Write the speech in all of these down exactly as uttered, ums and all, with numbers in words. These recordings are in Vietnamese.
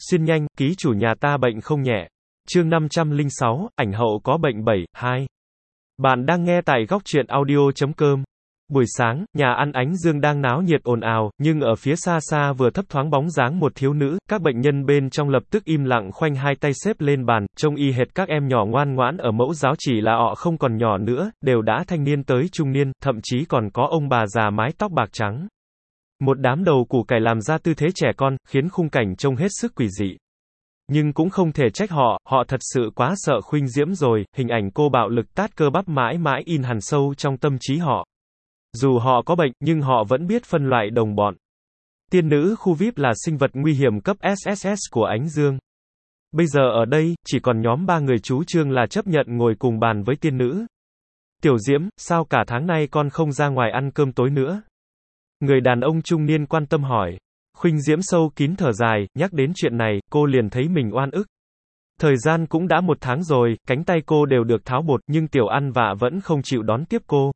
Xuyên nhanh, ký chủ nhà ta bệnh không nhẹ. Chương năm trăm lẻ sáu, ảnh hậu có bệnh bảy, hai. Bạn đang nghe tại góc truyện audio chấm com. Buổi sáng, nhà ăn Ánh Dương đang náo nhiệt ồn ào, nhưng ở phía xa xa vừa thấp thoáng bóng dáng một thiếu nữ, các bệnh nhân bên trong lập tức im lặng khoanh hai tay xếp lên bàn, trông y hệt các em nhỏ ngoan ngoãn ở mẫu giáo, chỉ là họ không còn nhỏ nữa, đều đã thanh niên tới trung niên, thậm chí còn có ông bà già mái tóc bạc trắng. Một đám đầu củ cải làm ra tư thế trẻ con, khiến khung cảnh trông hết sức quỷ dị. Nhưng cũng không thể trách họ, họ thật sự quá sợ Khuynh Diễm rồi, hình ảnh cô bạo lực tát cơ bắp mãi mãi in hằn sâu trong tâm trí họ. Dù họ có bệnh, nhưng họ vẫn biết phân loại đồng bọn. Tiên nữ khu vi ai pi là sinh vật nguy hiểm cấp ét ét ét của Ánh Dương. Bây giờ ở đây, chỉ còn nhóm ba người chú Trương là chấp nhận ngồi cùng bàn với tiên nữ. Tiểu Diễm, sao cả tháng nay con không ra ngoài ăn cơm tối nữa? Người đàn ông trung niên quan tâm hỏi. Khuynh Diễm sâu kín thở dài, nhắc đến chuyện này, cô liền thấy mình oan ức. Thời gian cũng đã một tháng rồi, cánh tay cô đều được tháo bột, nhưng Tiểu Ăn Vạ vẫn không chịu đón tiếp cô.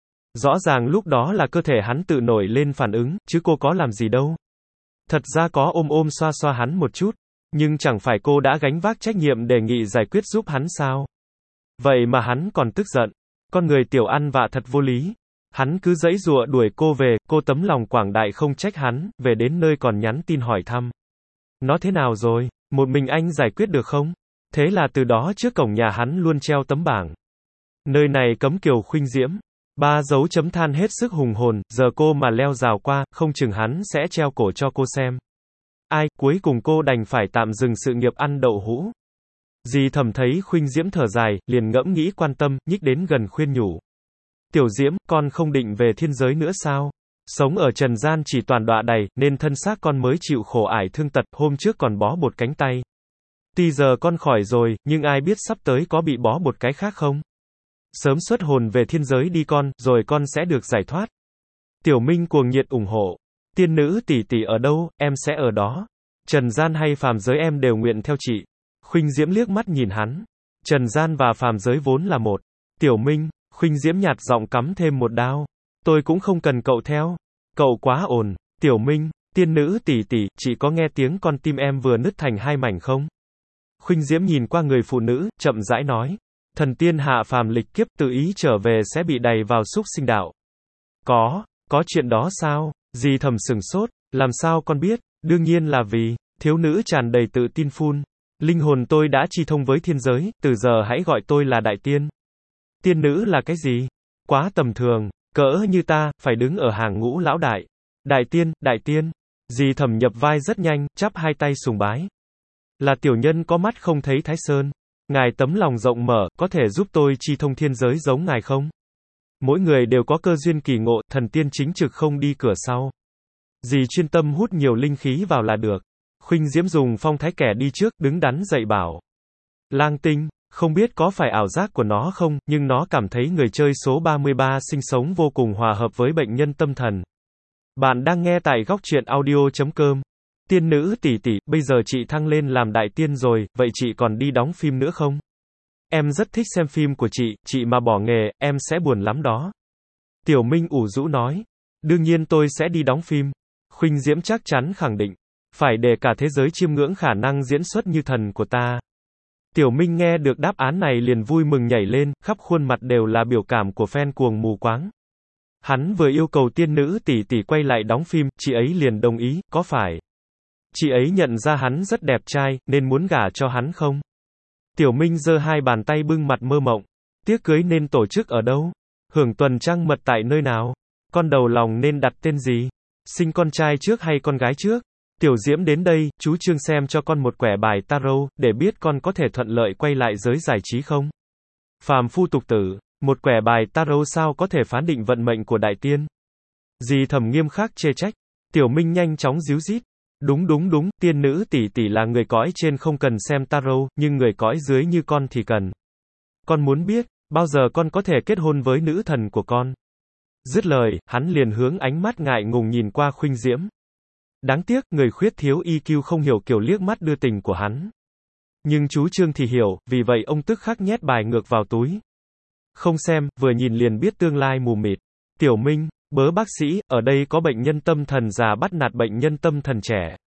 Rõ ràng lúc đó là cơ thể hắn tự nổi lên phản ứng, chứ cô có làm gì đâu. Thật ra có ôm ôm xoa xoa hắn một chút, nhưng chẳng phải cô đã gánh vác trách nhiệm đề nghị giải quyết giúp hắn sao? Vậy mà hắn còn tức giận. Con người Tiểu Ăn Vạ thật vô lý. Hắn cứ giãy giụa đuổi cô về, cô tấm lòng quảng đại không trách hắn, về đến nơi còn nhắn tin hỏi thăm. Nó thế nào rồi? Một mình anh giải quyết được không? Thế là từ đó trước cổng nhà hắn luôn treo tấm bảng. Nơi này cấm kiều Khuynh Diễm. Ba dấu chấm than hết sức hùng hồn, giờ cô mà leo rào qua, không chừng hắn sẽ treo cổ cho cô xem. Ai, cuối cùng cô đành phải tạm dừng sự nghiệp ăn đậu hũ. Dì Thẩm thấy Khuynh Diễm thở dài, liền ngẫm nghĩ quan tâm, nhích đến gần khuyên nhủ. Tiểu Diễm, con không định về thiên giới nữa sao? Sống ở trần gian chỉ toàn đọa đày, nên thân xác con mới chịu khổ ải thương tật, hôm trước còn bó bột cánh tay. Tuy giờ con khỏi rồi, nhưng ai biết sắp tới có bị bó bột cái khác không? Sớm xuất hồn về thiên giới đi con, rồi con sẽ được giải thoát. Tiểu Minh cuồng nhiệt ủng hộ. Tiên nữ tỷ tỷ ở đâu, em sẽ ở đó. Trần gian hay phàm giới em đều nguyện theo chị. Khuynh Diễm liếc mắt nhìn hắn. Trần gian và phàm giới vốn là một. Tiểu Minh, Khuynh Diễm nhạt giọng cắm thêm một đao. Tôi cũng không cần cậu theo. Cậu quá ồn. Tiểu Minh, tiên nữ tỷ tỷ, chị có nghe tiếng con tim em vừa nứt thành hai mảnh không? Khuynh Diễm nhìn qua người phụ nữ, chậm rãi nói. Thần tiên hạ phàm lịch kiếp tự ý trở về sẽ bị đày vào súc sinh đạo. Có, có chuyện đó sao? Dì Thẩm sửng sốt, làm sao con biết? Đương nhiên là vì, thiếu nữ tràn đầy tự tin phun. Linh hồn tôi đã chi thông với thiên giới, từ giờ hãy gọi tôi là đại tiên. Tiên nữ là cái gì? Quá tầm thường, cỡ như ta, phải đứng ở hàng ngũ lão đại. Đại tiên, đại tiên. Dì Thẩm nhập vai rất nhanh, chắp hai tay sùng bái. Là tiểu nhân có mắt không thấy Thái Sơn. Ngài tấm lòng rộng mở, có thể giúp tôi chi thông thiên giới giống ngài không? Mỗi người đều có cơ duyên kỳ ngộ, thần tiên chính trực không đi cửa sau. Dì chuyên tâm hút nhiều linh khí vào là được. Khuynh Diễm dùng phong thái kẻ đi trước, đứng đắn dạy bảo. Lang tinh, không biết có phải ảo giác của nó không, nhưng nó cảm thấy người chơi số ba mươi ba sinh sống vô cùng hòa hợp với bệnh nhân tâm thần. Bạn đang nghe tại góc truyện audio chấm com. Tiên nữ tỷ tỷ, bây giờ chị thăng lên làm đại tiên rồi, vậy chị còn đi đóng phim nữa không? Em rất thích xem phim của chị, chị mà bỏ nghề, em sẽ buồn lắm đó. Tiểu Minh ủ rũ nói. Đương nhiên tôi sẽ đi đóng phim. Khuynh Diễm chắc chắn khẳng định. Phải để cả thế giới chiêm ngưỡng khả năng diễn xuất như thần của ta. Tiểu Minh nghe được đáp án này liền vui mừng nhảy lên, khắp khuôn mặt đều là biểu cảm của fan cuồng mù quáng. Hắn vừa yêu cầu tiên nữ tỷ tỷ quay lại đóng phim, chị ấy liền đồng ý, có phải? Chị ấy nhận ra hắn rất đẹp trai, nên muốn gả cho hắn không? Tiểu Minh giơ hai bàn tay bưng mặt mơ mộng. Tiệc cưới nên tổ chức ở đâu? Hưởng tuần trăng mật tại nơi nào? Con đầu lòng nên đặt tên gì? Sinh con trai trước hay con gái trước? Tiểu Diễm đến đây, chú Trương xem cho con một quẻ bài tarot, để biết con có thể thuận lợi quay lại giới giải trí không? Phàm phu tục tử, một quẻ bài tarot sao có thể phán định vận mệnh của đại tiên? Dì Thẩm nghiêm khắc chê trách. Tiểu Minh nhanh chóng díu dít. Đúng đúng đúng, tiên nữ tỷ tỷ là người cõi trên không cần xem tarot, nhưng người cõi dưới như con thì cần. Con muốn biết, bao giờ con có thể kết hôn với nữ thần của con? Dứt lời, hắn liền hướng ánh mắt ngại ngùng nhìn qua Khuynh Diễm. Đáng tiếc, người khuyết thiếu i kiu không hiểu kiểu liếc mắt đưa tình của hắn. Nhưng chú Trương thì hiểu, vì vậy ông tức khắc nhét bài ngược vào túi. Không xem, vừa nhìn liền biết tương lai mù mịt. Tiểu Minh, bớ bác sĩ, ở đây có bệnh nhân tâm thần già bắt nạt bệnh nhân tâm thần trẻ.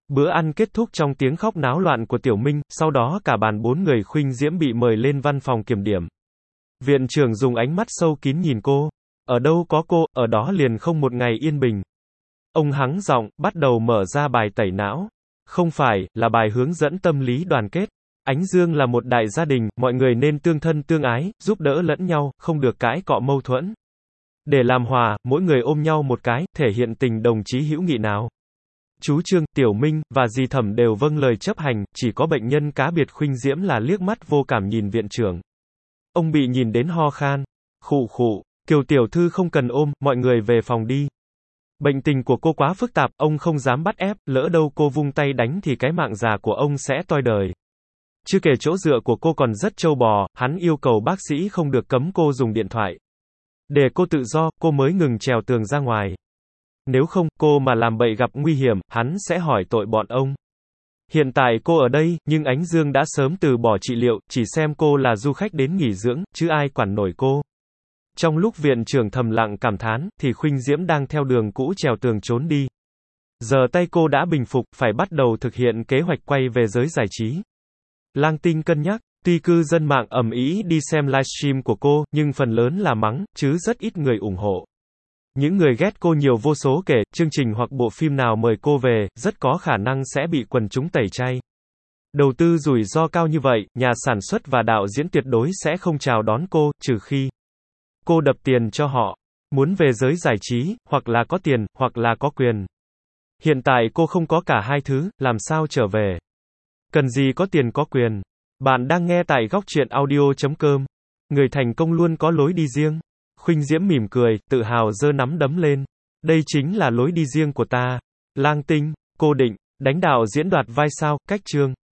Bữa ăn kết thúc trong tiếng khóc náo loạn của Tiểu Minh, sau đó cả bàn bốn người Khuynh Diễm bị mời lên văn phòng kiểm điểm. Viện trưởng dùng ánh mắt sâu kín nhìn cô. Ở đâu có cô, ở đó liền không một ngày yên bình. Ông hắng giọng, bắt đầu mở ra bài tẩy não. Không phải, là bài hướng dẫn tâm lý đoàn kết. Ánh Dương là một đại gia đình, mọi người nên tương thân tương ái, giúp đỡ lẫn nhau, không được cãi cọ mâu thuẫn. Để làm hòa, mỗi người ôm nhau một cái, thể hiện tình đồng chí hữu nghị nào. Chú Trương, Tiểu Minh, và dì Thẩm đều vâng lời chấp hành, chỉ có bệnh nhân cá biệt Khuynh Diễm là liếc mắt vô cảm nhìn viện trưởng. Ông bị nhìn đến ho khan. Khụ khụ, Kiều tiểu thư không cần ôm, mọi người về phòng đi. Bệnh tình của cô quá phức tạp, ông không dám bắt ép, lỡ đâu cô vung tay đánh thì cái mạng già của ông sẽ toi đời. Chưa kể chỗ dựa của cô còn rất trâu bò, hắn yêu cầu bác sĩ không được cấm cô dùng điện thoại. Để cô tự do, cô mới ngừng trèo tường ra ngoài. Nếu không, cô mà làm bậy gặp nguy hiểm, hắn sẽ hỏi tội bọn ông. Hiện tại cô ở đây, nhưng Ánh Dương đã sớm từ bỏ trị liệu, chỉ xem cô là du khách đến nghỉ dưỡng, chứ ai quản nổi cô. Trong lúc viện trưởng thầm lặng cảm thán, thì Khuynh Diễm đang theo đường cũ trèo tường trốn đi. Giờ tay cô đã bình phục, phải bắt đầu thực hiện kế hoạch quay về giới giải trí. Lang Tinh cân nhắc, tuy cư dân mạng ầm ĩ đi xem livestream của cô, nhưng phần lớn là mắng, chứ rất ít người ủng hộ. Những người ghét cô nhiều vô số kể, chương trình hoặc bộ phim nào mời cô về, rất có khả năng sẽ bị quần chúng tẩy chay. Đầu tư rủi ro cao như vậy, nhà sản xuất và đạo diễn tuyệt đối sẽ không chào đón cô, trừ khi cô đập tiền cho họ. Muốn về giới giải trí, hoặc là có tiền, hoặc là có quyền. Hiện tại cô không có cả hai thứ, làm sao trở về? Cần gì có tiền có quyền? Bạn đang nghe tại góc truyện audio chấm com. Người thành công luôn có lối đi riêng. Khuynh Diễm mỉm cười, tự hào giơ nắm đấm lên. Đây chính là lối đi riêng của ta. Lang Tinh, cô định đánh đạo diễn đoạt vai sao, cách chương.